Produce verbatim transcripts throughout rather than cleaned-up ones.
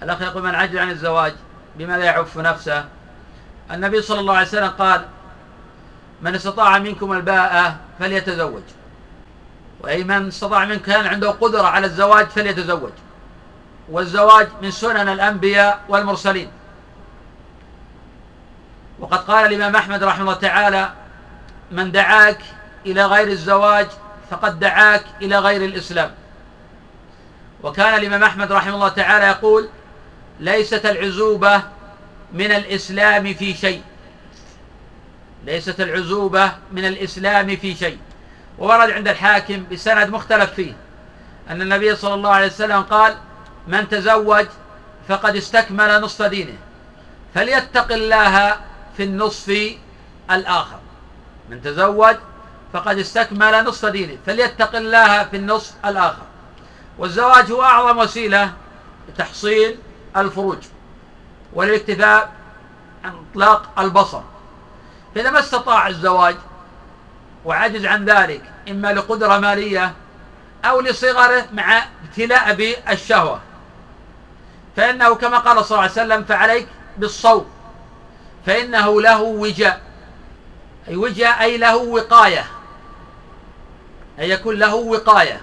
الأخ يقول: من عجز عن الزواج بماذا يعف نفسه؟ النبي صلى الله عليه وسلم قال: من استطاع منكم الباءة فليتزوج، وأي من استطاع منكم كان عنده قدرة على الزواج فليتزوج، والزواج من سنن الأنبياء والمرسلين. وقد قال الإمام أحمد رحمه الله تعالى: من دعاك إلى غير الزواج فقد دعاك إلى غير الإسلام. وكان الإمام أحمد رحمه الله تعالى يقول: ليست العزوبة من الإسلام في شيء، ليست العزوبة من الإسلام في شيء. وورد عند الحاكم بسند مختلف فيه أن النبي صلى الله عليه وسلم قال: من تزوج فقد استكمل نصف دينه فليتق الله في النصف الآخر. من تزوج فقد استكمل نصف دينه فليتق الله في النصف الآخر. والزواج هو أعظم وسيلة لتحصيل الفروج والاكتفاء عن إطلاق البصر. فإذا ما استطاع الزواج وعجز عن ذلك إما لقدرة مالية أو لصغره مع ابتلاء بالشهوة، فإنه كما قال صلى الله عليه وسلم: فعليك بالصوم فإنه له وجاء. أي وجاء أي له وقاية، أي يكون له وقاية.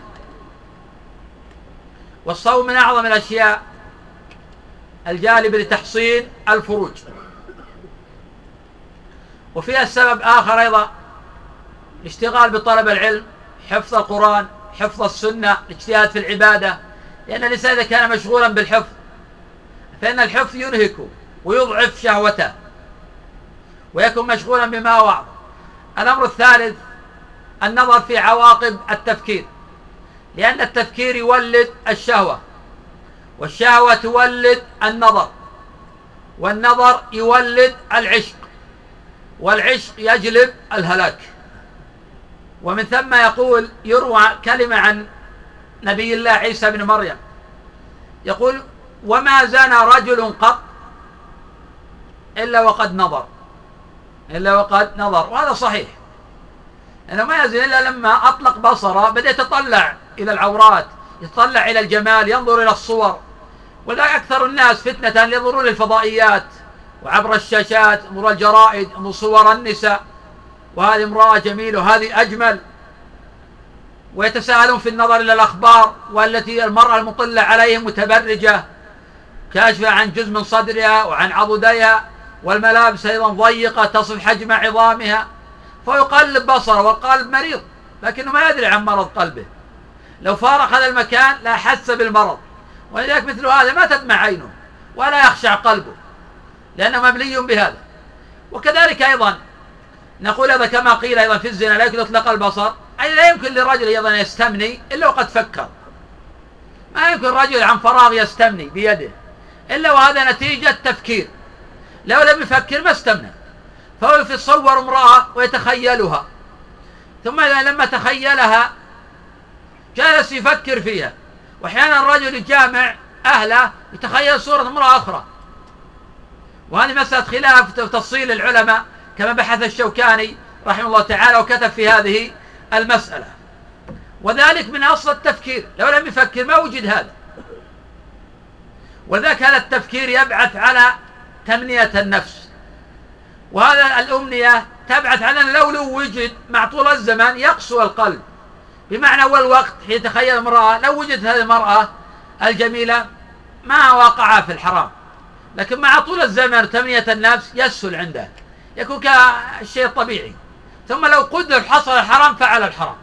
والصوم من أعظم الأشياء الجالبة لتحصيل الفروج. وفيها السبب آخر أيضا: الاشتغال بطلب العلم، حفظ القرآن، حفظ السنة، الاجتهاد في العبادة. لأن الإنسان إذا كان مشغولا بالحفظ فإن الحفظ ينهكه ويضعف شهوته ويكون مشغولا بما وعظ. الأمر الثالث: النظر في عواقب التفكير، لأن التفكير يولد الشهوة، والشهوة تولد النظر، والنظر يولد العشق، والعشق يجلب الهلاك. ومن ثم يقول يروى كلمة عن نبي الله عيسى بن مريم، يقول: وما زنى رجل قط إلا وقد نظر، إلا وقد نظر. وهذا صحيح، أنه ما يزن إلا لما أطلق بصره بدأ يتطلع إلى العورات، يتطلع إلى الجمال، ينظر إلى الصور. ولذلك أكثر الناس فتنة ينظرون للفضائيات وعبر الشاشات، ينظرون الجرائد، ينظرون صور النساء، وهذه امرأة جميلة وهذه أجمل، ويتساءلون في النظر إلى الأخبار، والتي المرأة المطلة عليهم متبرجة كاشفة عن جزء من صدرها وعن عضديها، والملابس أيضا ضيقة تصف حجم عظامها، فيقلب بصره والقلب مريض لكنه ما يدري عن مرض قلبه. لو فارق هذا المكان لا حس بالمرض. ولذلك مثل هذا ما تدمع عينه ولا يخشع قلبه لأنه مبلي بهذا. وكذلك أيضا نقول هذا كما قيل أيضا في الزنا: لا يمكن إطلاق البصر، أي لا يمكن للرجل أيضا يستمني إلا وقد فكر. ما يمكن الرجل عن فراغ يستمني بيده إلا وهذا نتيجة تفكير. لو لم يفكر ما استمنى، فهو يتصور امرأة ويتخيلها، ثم إذا لما تخيلها جالس يفكر فيها. وأحيانا الرجل يجامع أهله يتخيل صورة امرأة أخرى، وهذه مسألة خلاف تفصيل العلماء كما بحث الشوكاني رحمه الله تعالى وكتب في هذه المسألة. وذلك من أصل التفكير، لو لم يفكر ما وجد هذا. وذاك هذا التفكير يبعث على تمنية النفس، وهذا الأمنية تبعث على أن لو لو وجد مع طول الزمان يقسو القلب. بمعنى أول وقت حين يتخيل امرأة، لو وجدت هذه المرأة الجميلة ما وقع في الحرام، لكن مع طول الزمن تمنية النفس يسهل عنده، يكون كالشيء الطبيعي. ثم لو قدر حصل الحرام فعل الحرام.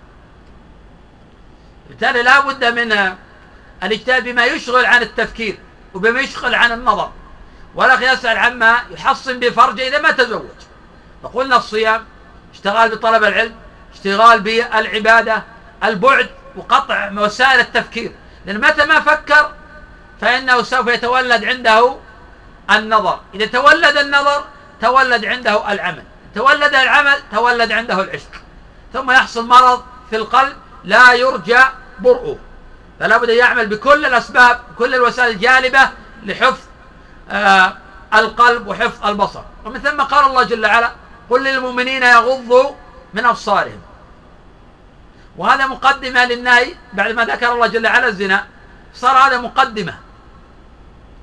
بالتالي لا بد من الاجتهاد بما يشغل عن التفكير وبما يشغل عن النظر. والأخ يسأل عما يحصن بفرجه إذا ما تزوج. فقلنا الصيام، اشتغال بطلب العلم، اشتغال بالعبادة، البعد وقطع وسائل التفكير، لأن متى ما فكر فإنه سوف يتولد عنده النظر. إذا تولد النظر تولد عنده العمل، تولد العمل تولد عنده العشق، ثم يحصل مرض في القلب لا يرجى برؤه. فلا بد يعمل بكل الأسباب، كل الوسائل الجالبة لحفظ آه القلب وحفظ البصر. ومن ثم قال الله جل وعلا: قل للمؤمنين يغضوا من أبصارهم. وهذا مقدمة للنهي بعد ما ذكر الله جل وعلا الزنا، صار هذا مقدمة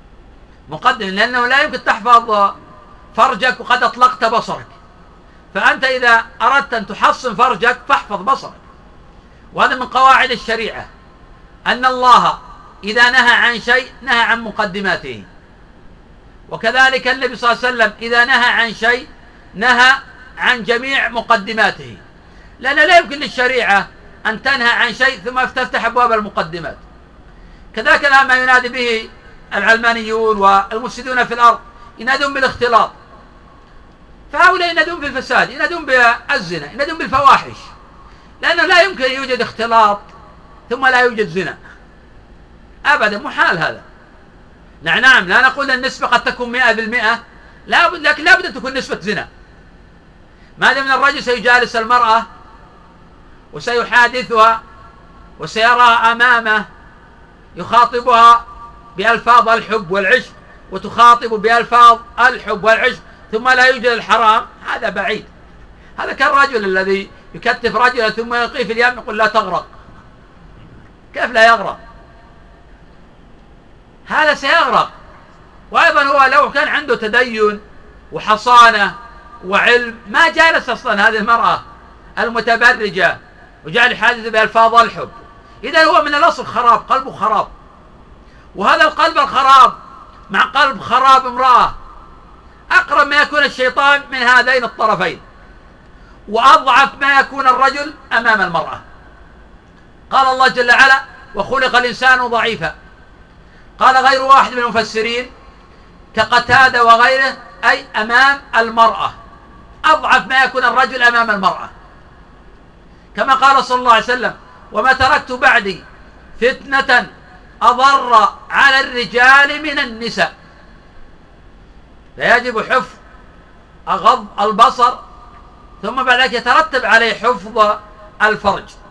مقدم، لأنه لا يمكن تحفظ فرجك وقد أطلقت بصرك. فأنت إذا أردت أن تحصن فرجك فاحفظ بصرك. وهذا من قواعد الشريعة، أن الله إذا نهى عن شيء نهى عن مقدماته، وكذلك النبي صلى الله عليه وسلم إذا نهى عن شيء نهى عن جميع مقدماته، لأن لا يمكن للشريعة أن تنهى عن شيء ثم تفتح أبواب المقدمات. كذلك الآن ما ينادي به العلمانيون والمفسدون في الأرض، ينادون بالاختلاط، فهؤلاء ينادون بالفساد، ينادون بالزنا، ينادون بالفواحش، لأنه لا يمكن أن يوجد اختلاط ثم لا يوجد زنا أبدا، محال هذا. نعم نعم لا نقول أن النسبة قد تكون مئة بالمئة، لا بد، لكن لا بد أن تكون نسبة زنا. ما دام الرجل سيجالس المرأة وسيحادثها وسيراها أمامه يخاطبها بألفاظ الحب والعشق وتخاطب بألفاظ الحب والعشق ثم لا يوجد الحرام، هذا بعيد. هذا كالرجل الذي يكتف رجلا ثم يلقيه في اليم يقول لا تغرق. كيف لا يغرق؟ هذا سيغرق. وأيضا هو لو كان عنده تدين وحصانة وعلم ما جالس أصلا هذه المرأة المتبرجة وجعل يحادث بألفاظ الحب. إذا هو من الأصل خراب، قلبه خراب. وهذا القلب الخراب مع قلب خراب امرأة أقرب ما يكون الشيطان من هذين الطرفين، وأضعف ما يكون الرجل أمام المرأة. قال الله جل وعلا وخلق الإنسان ضعيفا. قال غير واحد من المفسرين كقتادة وغيره أي أمام المرأة، أضعف ما يكون الرجل أمام المرأة، كما قال صلى الله عليه وسلم وما تركت بعدي فتنة أضر على الرجال من النساء. فيجب حفظ أغض البصر ثم بعد ذلك يترتب عليه حفظ الفرج.